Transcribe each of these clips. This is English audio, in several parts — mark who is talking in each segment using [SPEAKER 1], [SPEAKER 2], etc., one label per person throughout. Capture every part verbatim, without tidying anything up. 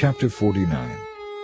[SPEAKER 1] Chapter forty-nine.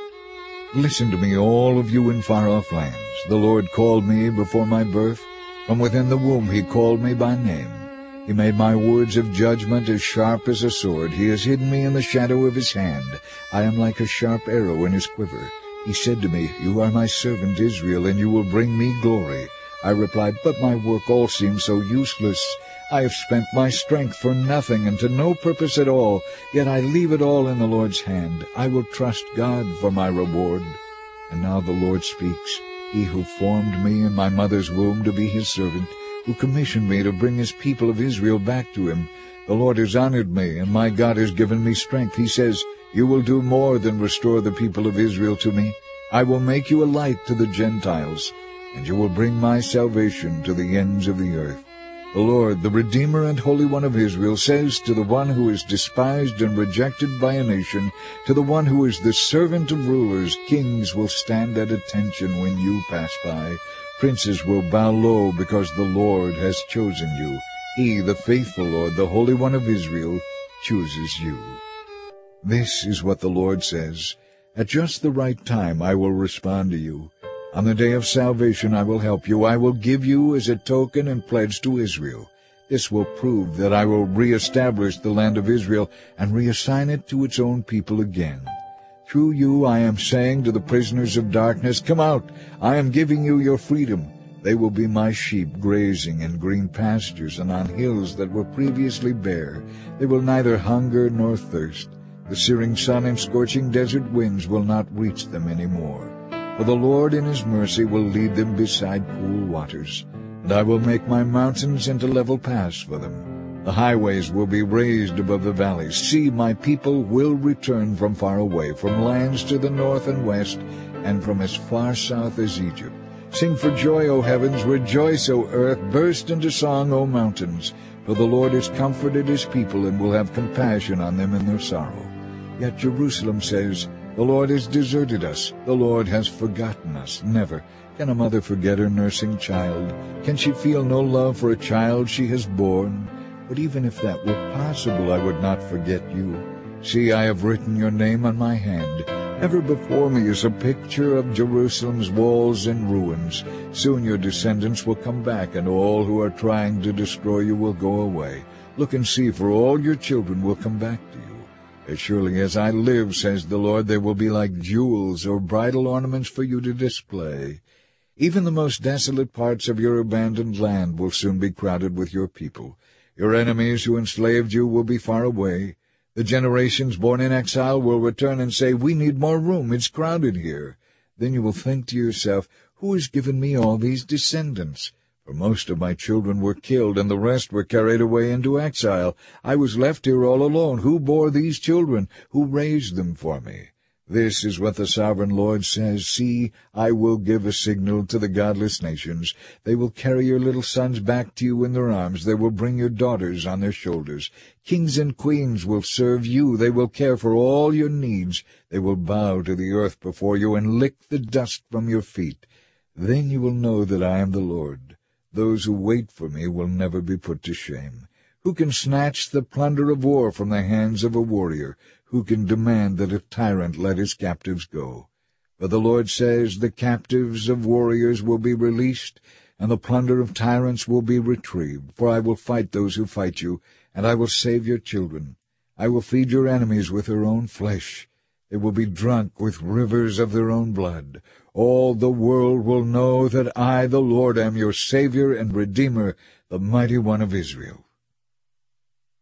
[SPEAKER 1] Listen to me, all of you in far-off lands. The Lord called me before my birth. From within the womb he called me by name. He made my words of judgment as sharp as a sword. He has hidden me in the shadow of his hand. I am like a sharp arrow in his quiver. He said to me, You are my servant Israel, and you will bring me glory. I replied, But my work all seems so useless. I have spent my strength for nothing and to no purpose at all, yet I leave it all in the Lord's hand. I will trust God for my reward. And now the Lord speaks, He who formed me in my mother's womb to be his servant, who commissioned me to bring his people of Israel back to him. The Lord has honored me, and my God has given me strength. He says, You will do more than restore the people of Israel to me. I will make you a light to the Gentiles, and you will bring my salvation to the ends of the earth. The Lord, the Redeemer and Holy One of Israel, says to the one who is despised and rejected by a nation, to the one who is the servant of rulers, Kings will stand at attention when you pass by. Princes will bow low because the Lord has chosen you. He, the faithful Lord, the Holy One of Israel, chooses you. This is what the Lord says. At just the right time I will respond to you. On the day of salvation I will help you. I will give you as a token and pledge to Israel. This will prove that I will reestablish the land of Israel and reassign it to its own people again. Through you I am saying to the prisoners of darkness, Come out, I am giving you your freedom. They will be my sheep grazing in green pastures and on hills that were previously bare. They will neither hunger nor thirst. The searing sun and scorching desert winds will not reach them any more. For the Lord in his mercy will lead them beside cool waters, and I will make my mountains into level paths for them. The highways will be raised above the valleys. See, my people will return from far away, from lands to the north and west, and from as far south as Egypt. Sing for joy, O heavens, rejoice, O earth, burst into song, O mountains, for the Lord has comforted his people and will have compassion on them in their sorrow. Yet Jerusalem says, The Lord has deserted us. The Lord has forgotten us. Never can a mother forget her nursing child. Can she feel no love for a child she has borne? But even if that were possible, I would not forget you. See, I have written your name on my hand. Ever before me is a picture of Jerusalem's walls and ruins. Soon your descendants will come back, and all who are trying to destroy you will go away. Look and see, for all your children will come back to you. As surely as I live, says the Lord, they will be like jewels or bridal ornaments for you to display. Even the most desolate parts of your abandoned land will soon be crowded with your people. Your enemies who enslaved you will be far away. The generations born in exile will return and say, We need more room, it's crowded here. Then you will think to yourself, Who has given me all these descendants? For most of my children were killed, and the rest were carried away into exile. I was left here all alone. Who bore these children? Who raised them for me? This is what the sovereign Lord says. See, I will give a signal to the godless nations. They will carry your little sons back to you in their arms. They will bring your daughters on their shoulders. Kings and queens will serve you. They will care for all your needs. They will bow to the earth before you and lick the dust from your feet. Then you will know that I am the Lord. Those who wait for me will never be put to shame. Who can snatch the plunder of war from the hands of a warrior? Who can demand that a tyrant let his captives go? For the Lord says, The captives of warriors will be released, and the plunder of tyrants will be retrieved. For I will fight those who fight you, and I will save your children. I will feed your enemies with their own flesh. They will be drunk with rivers of their own blood. All the world will know that I, the Lord, am your Savior and Redeemer, the Mighty One of Israel.